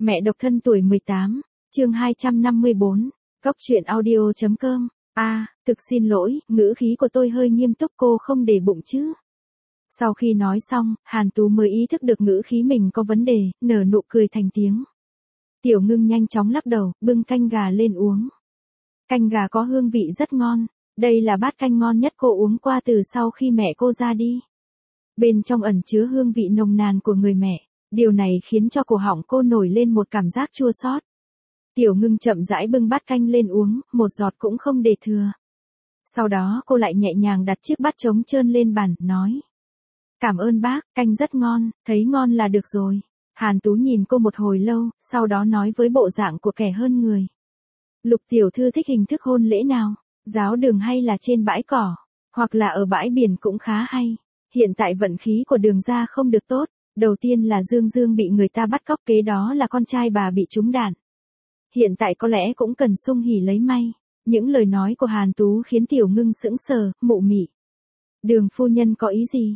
Mẹ độc thân tuổi 18, chương 254, Cốc truyện audio.com. Thực xin lỗi, ngữ khí của tôi hơi nghiêm túc, cô không để bụng chứ. Sau khi nói xong, Hàn Tú mới ý thức được ngữ khí mình có vấn đề, nở nụ cười thành tiếng. Tiểu Ngưng nhanh chóng lắc đầu, bưng canh gà lên uống. Canh gà có hương vị rất ngon, đây là bát canh ngon nhất cô uống qua từ sau khi mẹ cô ra đi. Bên trong ẩn chứa hương vị nồng nàn của người mẹ, điều này khiến cho cổ họng cô nổi lên một cảm giác chua xót. Tiểu Ngưng chậm rãi bưng bát canh lên uống, một giọt cũng không để thừa. Sau đó cô lại nhẹ nhàng đặt chiếc bát trống trơn lên bàn, nói. Cảm ơn bác, canh rất ngon, thấy ngon là được rồi. Hàn Tú nhìn cô một hồi lâu, sau đó nói với bộ dạng của kẻ hơn người. Lục tiểu thư thích hình thức hôn lễ nào? Giáo đường hay là trên bãi cỏ? Hoặc là ở bãi biển cũng khá hay. Hiện tại vận khí của Đường gia không được tốt. Đầu tiên là Dương Dương bị người ta bắt cóc, kế đó là con trai bà bị trúng đạn. Hiện tại có lẽ cũng cần sung hỉ lấy may. Những lời nói của Hàn Tú khiến Tiểu Ngưng sững sờ, mụ mị. Đường phu nhân có ý gì?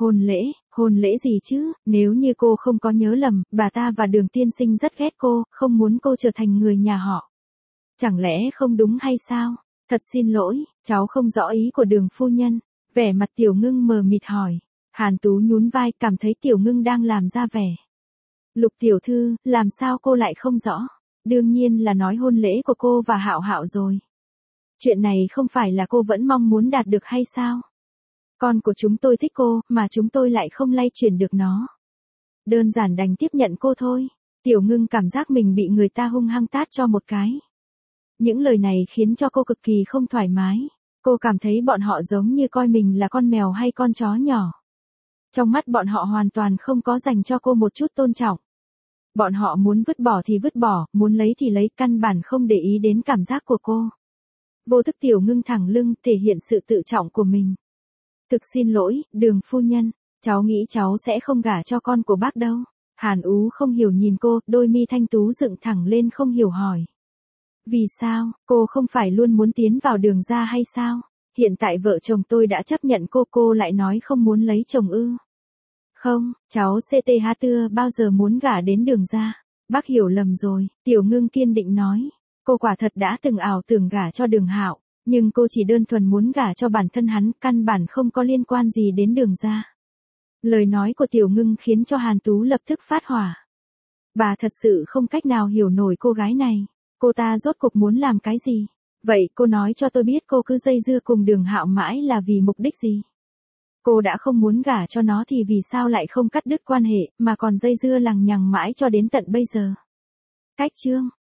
Hôn lễ gì chứ? Nếu như cô không có nhớ lầm, bà ta và Đường tiên sinh rất ghét cô, không muốn cô trở thành người nhà họ. Chẳng lẽ không đúng hay sao? Thật xin lỗi, cháu không rõ ý của Đường phu nhân. Vẻ mặt Tiểu Ngưng mờ mịt hỏi. Hàn Tú nhún vai, cảm thấy Tiểu Ngưng đang làm ra vẻ. Lục tiểu thư, làm sao cô lại không rõ? Đương nhiên là nói hôn lễ của cô và Hạo Hạo rồi. Chuyện này không phải là cô vẫn mong muốn đạt được hay sao? Con của chúng tôi thích cô, mà chúng tôi lại không lay chuyển được nó. Đơn giản đành tiếp nhận cô thôi. Tiểu Ngưng cảm giác mình bị người ta hung hăng tát cho một cái. Những lời này khiến cho cô cực kỳ không thoải mái. Cô cảm thấy bọn họ giống như coi mình là con mèo hay con chó nhỏ. Trong mắt bọn họ hoàn toàn không có dành cho cô một chút tôn trọng. Bọn họ muốn vứt bỏ thì vứt bỏ, muốn lấy thì lấy, căn bản không để ý đến cảm giác của cô. Vô thức Tiểu Ngưng thẳng lưng, thể hiện sự tự trọng của mình. Thực xin lỗi, Đường phu nhân, cháu nghĩ cháu sẽ không gả cho con của bác đâu. Hàn Ú không hiểu nhìn cô, đôi mi thanh tú dựng thẳng lên không hiểu hỏi. Vì sao, cô không phải luôn muốn tiến vào Đường gia hay sao? Hiện tại vợ chồng tôi đã chấp nhận cô lại nói không muốn lấy chồng ư? Không, cháu CTH bao giờ muốn gả đến Đường gia. Bác hiểu lầm rồi, Tiểu Ngưng kiên định nói. Cô quả thật đã từng ảo tưởng gả cho Đường Hạo, nhưng cô chỉ đơn thuần muốn gả cho bản thân hắn, căn bản không có liên quan gì đến Đường gia. Lời nói của Tiểu Ngưng khiến cho Hàn Tú lập tức phát hỏa. Bà thật sự không cách nào hiểu nổi cô gái này. Cô ta rốt cuộc muốn làm cái gì? Vậy cô nói cho tôi biết cô cứ dây dưa cùng Đường Hạo mãi là vì mục đích gì? Cô đã không muốn gả cho nó thì vì sao lại không cắt đứt quan hệ, mà còn dây dưa lằng nhằng mãi cho đến tận bây giờ? Cách chương,